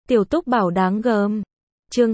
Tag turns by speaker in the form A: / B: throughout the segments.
A: Tiểu Túc Bảo đáng gờm. Chương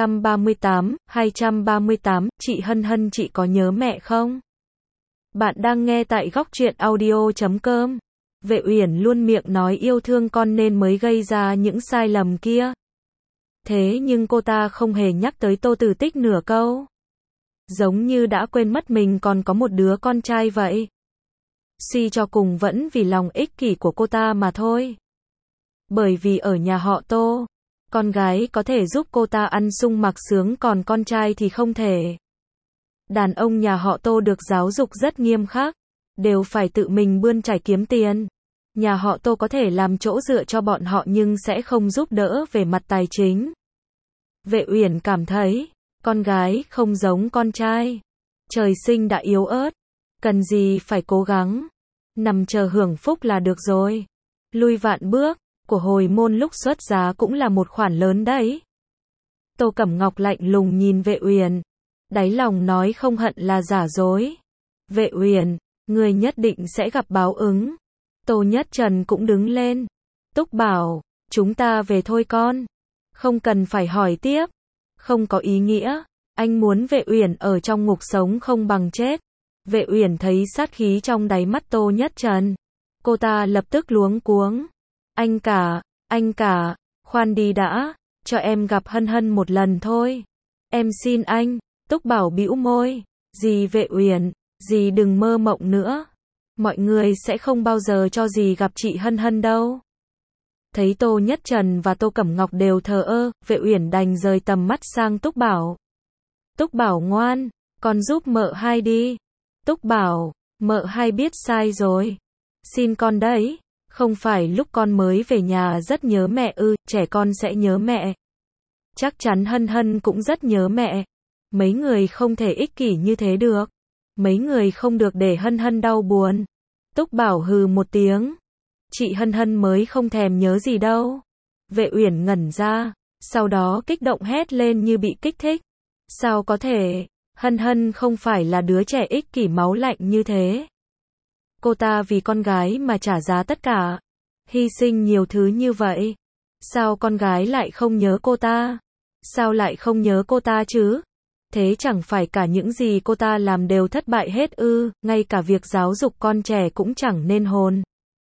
A: 238, chị Hân Hân chị có nhớ mẹ không? Bạn đang nghe tại góc truyện audio.com. Vệ Uyển luôn miệng nói yêu thương con nên mới gây ra những sai lầm kia. Thế nhưng cô ta không hề nhắc tới Tô Tử Tích nửa câu. Giống như đã quên mất mình còn có một đứa con trai vậy. Suy cho cùng vẫn vì lòng ích kỷ của cô ta mà thôi. Bởi vì ở nhà họ Tô, con gái có thể giúp cô ta ăn sung mặc sướng còn con trai thì không thể. Đàn ông nhà họ Tô được giáo dục rất nghiêm khắc, đều phải tự mình bươn chải kiếm tiền. Nhà họ Tô có thể làm chỗ dựa cho bọn họ nhưng sẽ không giúp đỡ về mặt tài chính. Vệ Uyển cảm thấy, con gái không giống con trai. Trời sinh đã yếu ớt, cần gì phải cố gắng. Nằm chờ hưởng phúc là được rồi. Lui vạn bước, của hồi môn lúc xuất giá cũng là một khoản lớn đấy. Tô Cẩm Ngọc lạnh lùng nhìn Vệ Uyển, đáy lòng nói không hận là giả dối. Vệ Uyển, người nhất định sẽ gặp báo ứng. Tô Nhất Trần cũng đứng lên. Túc Bảo, chúng ta về thôi con. Không cần phải hỏi tiếp. Không có ý nghĩa. Anh muốn Vệ Uyển ở trong ngục sống không bằng chết. Vệ Uyển thấy sát khí trong đáy mắt Tô Nhất Trần. Cô ta lập tức luống cuống. Anh cả, khoan đi đã, cho em gặp Hân Hân một lần thôi. Em xin anh. Túc Bảo bĩu môi. Dì Vệ Uyển, dì đừng mơ mộng nữa. Mọi người sẽ không bao giờ cho dì gặp chị Hân Hân đâu. Thấy Tô Nhất Trần và Tô Cẩm Ngọc đều thờ ơ, Vệ Uyển đành rời tầm mắt sang Túc Bảo. Túc Bảo ngoan, con giúp mợ hai đi. Túc Bảo, mợ hai biết sai rồi. Xin con đấy. Không phải lúc con mới về nhà rất nhớ mẹ ư, trẻ con sẽ nhớ mẹ. Chắc chắn Hân Hân cũng rất nhớ mẹ. Mấy người không thể ích kỷ như thế được. Mấy người không được để Hân Hân đau buồn. Túc Bảo hừ một tiếng. Chị Hân Hân mới không thèm nhớ gì đâu. Vệ Uyển ngẩn ra, sau đó kích động hét lên như bị kích thích. Sao có thể, Hân Hân không phải là đứa trẻ ích kỷ máu lạnh như thế. Cô ta vì con gái mà trả giá tất cả, hy sinh nhiều thứ như vậy. Sao con gái lại không nhớ cô ta? Sao lại không nhớ cô ta chứ? Thế chẳng phải cả những gì cô ta làm đều thất bại hết ư, ngay cả việc giáo dục con trẻ cũng chẳng nên hồn.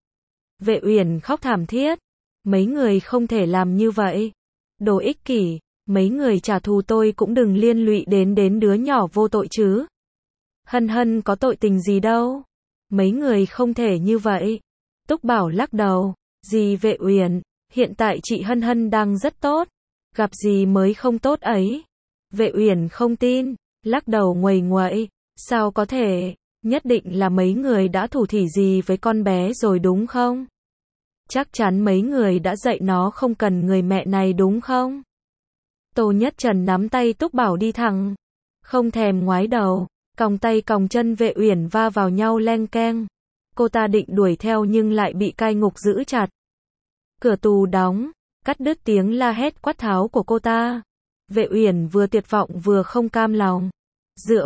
A: Vệ Uyển khóc thảm thiết. Mấy người không thể làm như vậy. Đồ ích kỷ, mấy người trả thù tôi cũng đừng liên lụy đến đứa nhỏ vô tội chứ. Hân Hân có tội tình gì đâu. Mấy người không thể như vậy. Túc Bảo lắc đầu. Dì Vệ Uyển, hiện tại chị Hân Hân đang rất tốt. Gặp gì mới không tốt ấy. Vệ Uyển không tin, lắc đầu nguầy nguậy. Sao có thể, nhất định là mấy người đã thủ thỉ gì với con bé rồi đúng không? Chắc chắn mấy người đã dạy nó không cần người mẹ này đúng không? Tô Nhất Trần nắm tay Túc Bảo đi thẳng. Không thèm ngoái đầu, còng tay còng chân Vệ Uyển va vào nhau leng keng. Cô ta định đuổi theo nhưng lại bị cai ngục giữ chặt. Cửa tù đóng, cắt đứt tiếng la hét quát tháo của cô ta. Vệ Uyển vừa tuyệt vọng vừa không cam lòng. Dựa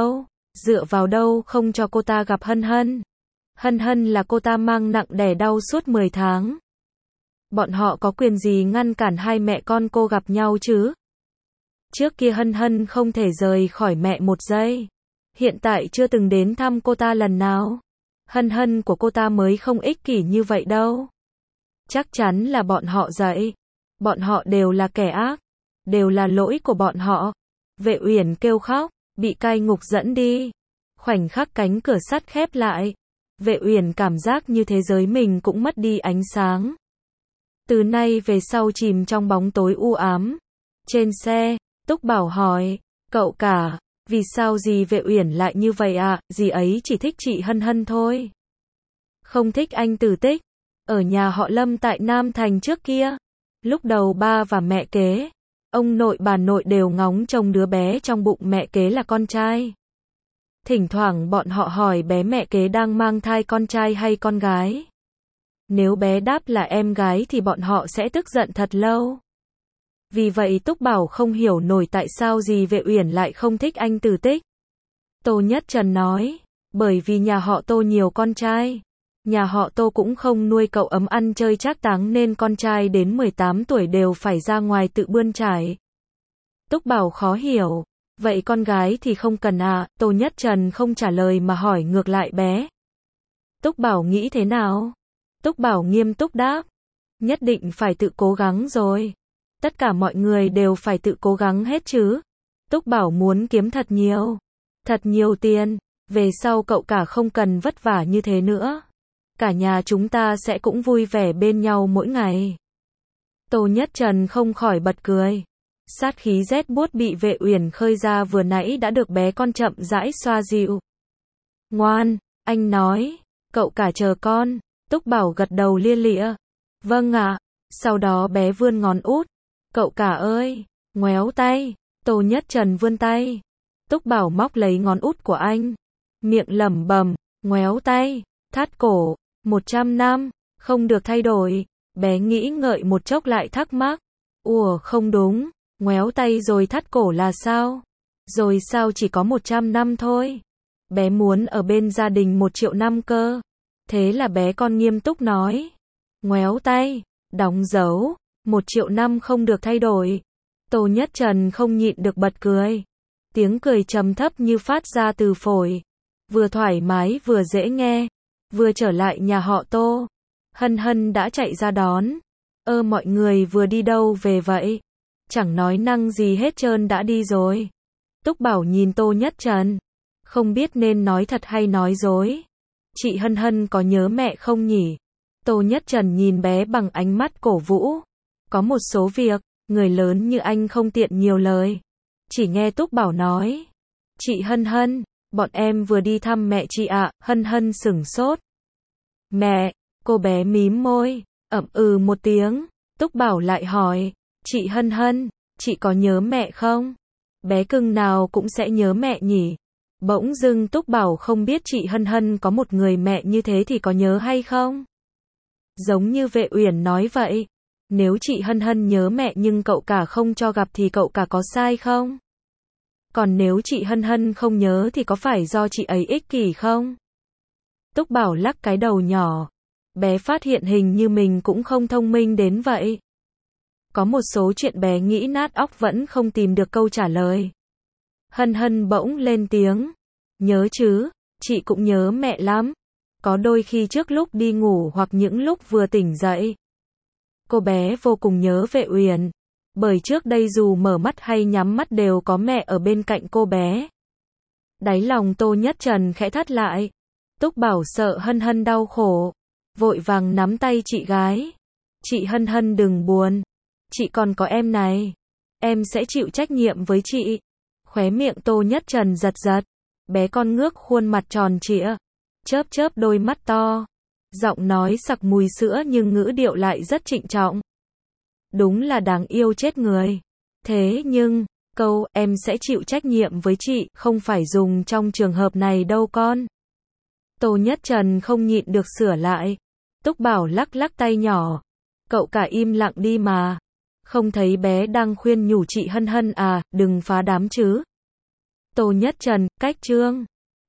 A: vào đâu không cho cô ta gặp Hân Hân. Hân Hân là cô ta mang nặng đẻ đau suốt 10 tháng. Bọn họ có quyền gì ngăn cản hai mẹ con cô gặp nhau chứ? Trước kia Hân Hân không thể rời khỏi mẹ một giây. Hiện tại chưa từng đến thăm cô ta lần nào. Hân Hân của cô ta mới không ích kỷ như vậy đâu. Chắc chắn là bọn họ dạy. Bọn họ đều là kẻ ác. Đều là lỗi của bọn họ. Vệ Uyển kêu khóc, bị cai ngục dẫn đi. Khoảnh khắc cánh cửa sắt khép lại. Vệ Uyển cảm giác như thế giới mình cũng mất đi ánh sáng. Từ nay về sau chìm trong bóng tối u ám. Trên xe, Túc Bảo hỏi, cậu cả, vì sao dì Vệ Uyển lại như vậy ạ? Dì ấy chỉ thích chị Hân Hân thôi. Không thích anh Tử Tích. Ở nhà họ Lâm tại Nam Thành trước kia. Lúc đầu ba và mẹ kế, ông nội bà nội đều ngóng trông đứa bé trong bụng mẹ kế là con trai. Thỉnh thoảng bọn họ hỏi bé mẹ kế đang mang thai con trai hay con gái. Nếu bé đáp là em gái thì bọn họ sẽ tức giận thật lâu. Vì vậy Túc Bảo không hiểu nổi tại sao dì Vệ Uyển lại không thích anh Tử Tích. Tô Nhất Trần nói, bởi vì nhà họ Tô nhiều con trai. Nhà họ Tô cũng không nuôi cậu ấm ăn chơi trác táng nên con trai đến 18 tuổi đều phải ra ngoài tự bươn trải. Túc Bảo khó hiểu. Vậy con gái thì không cần à? Tô Nhất Trần không trả lời mà hỏi ngược lại bé. Túc Bảo nghĩ thế nào? Túc Bảo nghiêm túc đáp. Nhất định phải tự cố gắng rồi. Tất cả mọi người đều phải tự cố gắng hết chứ. Túc Bảo muốn kiếm thật nhiều tiền. Về sau cậu cả không cần vất vả như thế nữa. Cả nhà chúng ta sẽ cũng vui vẻ bên nhau mỗi ngày. Tô Nhất Trần không khỏi bật cười. Sát khí rét buốt bị Vệ Uyển khơi ra vừa nãy đã được bé con chậm rãi xoa dịu. Ngoan, anh nói, cậu cả chờ con. Túc Bảo gật đầu lia lịa. Vâng ạ. Sau đó bé vươn ngón út. Cậu cả ơi, ngoéo tay. Tô Nhất Trần vươn tay. Túc Bảo móc lấy ngón út của anh. Miệng lẩm bẩm, ngoéo tay, thắt cổ, 100 năm, không được thay đổi. Bé nghĩ ngợi một chốc lại thắc mắc. Ủa không đúng, ngoéo tay rồi thắt cổ là sao? Rồi sao chỉ có 100 năm thôi? Bé muốn ở bên gia đình 1 triệu năm cơ. Thế là bé con nghiêm túc nói. Ngoéo tay, đóng dấu, 1 triệu năm không được thay đổi. Tô Nhất Trần không nhịn được bật cười. Tiếng cười trầm thấp như phát ra từ phổi. Vừa thoải mái vừa dễ nghe. Vừa trở lại nhà họ Tô. Hân Hân đã chạy ra đón. Mọi người vừa đi đâu về vậy? Chẳng nói năng gì hết trơn đã đi rồi. Túc Bảo nhìn Tô Nhất Trần. Không biết nên nói thật hay nói dối. Chị Hân Hân có nhớ mẹ không nhỉ? Tô Nhất Trần nhìn bé bằng ánh mắt cổ vũ. Có một số việc, người lớn như anh không tiện nhiều lời. Chỉ nghe Túc Bảo nói. Chị Hân Hân, bọn em vừa đi thăm mẹ chị ạ. Hân Hân sửng sốt. Mẹ, cô bé mím môi, một tiếng. Túc Bảo lại hỏi. Chị Hân Hân, chị có nhớ mẹ không? Bé cưng nào cũng sẽ nhớ mẹ nhỉ? Bỗng dưng Túc Bảo không biết chị Hân Hân có một người mẹ như thế thì có nhớ hay không? Giống như Vệ Uyển nói vậy. Nếu chị Hân Hân nhớ mẹ nhưng cậu cả không cho gặp thì cậu cả có sai không? Còn nếu chị Hân Hân không nhớ thì có phải do chị ấy ích kỷ không? Túc Bảo lắc cái đầu nhỏ. Bé phát hiện hình như mình cũng không thông minh đến vậy. Có một số chuyện bé nghĩ nát óc vẫn không tìm được câu trả lời. Hân Hân bỗng lên tiếng. Nhớ chứ, chị cũng nhớ mẹ lắm. Có đôi khi trước lúc đi ngủ hoặc những lúc vừa tỉnh dậy. Cô bé vô cùng nhớ Vệ Uyển. Bởi trước đây dù mở mắt hay nhắm mắt đều có mẹ ở bên cạnh cô bé. Đáy lòng Tô Nhất Trần khẽ thắt lại. Túc Bảo sợ Hân Hân đau khổ. Vội vàng nắm tay chị gái. Chị Hân Hân đừng buồn. Chị còn có em này. Em sẽ chịu trách nhiệm với chị. Khóe miệng Tô Nhất Trần giật giật. Bé con ngước khuôn mặt tròn trịa. Chớp chớp đôi mắt to. Giọng nói sặc mùi sữa nhưng ngữ điệu lại rất trịnh trọng. Đúng là đáng yêu chết người. Thế nhưng, câu em sẽ chịu trách nhiệm với chị không phải dùng trong trường hợp này đâu con. Tô Nhất Trần không nhịn được sửa lại. Túc Bảo lắc lắc tay nhỏ. Cậu cả im lặng đi mà. Không thấy bé đang khuyên nhủ chị Hân Hân à, đừng phá đám chứ. Tô Nhất Trần, cách chương.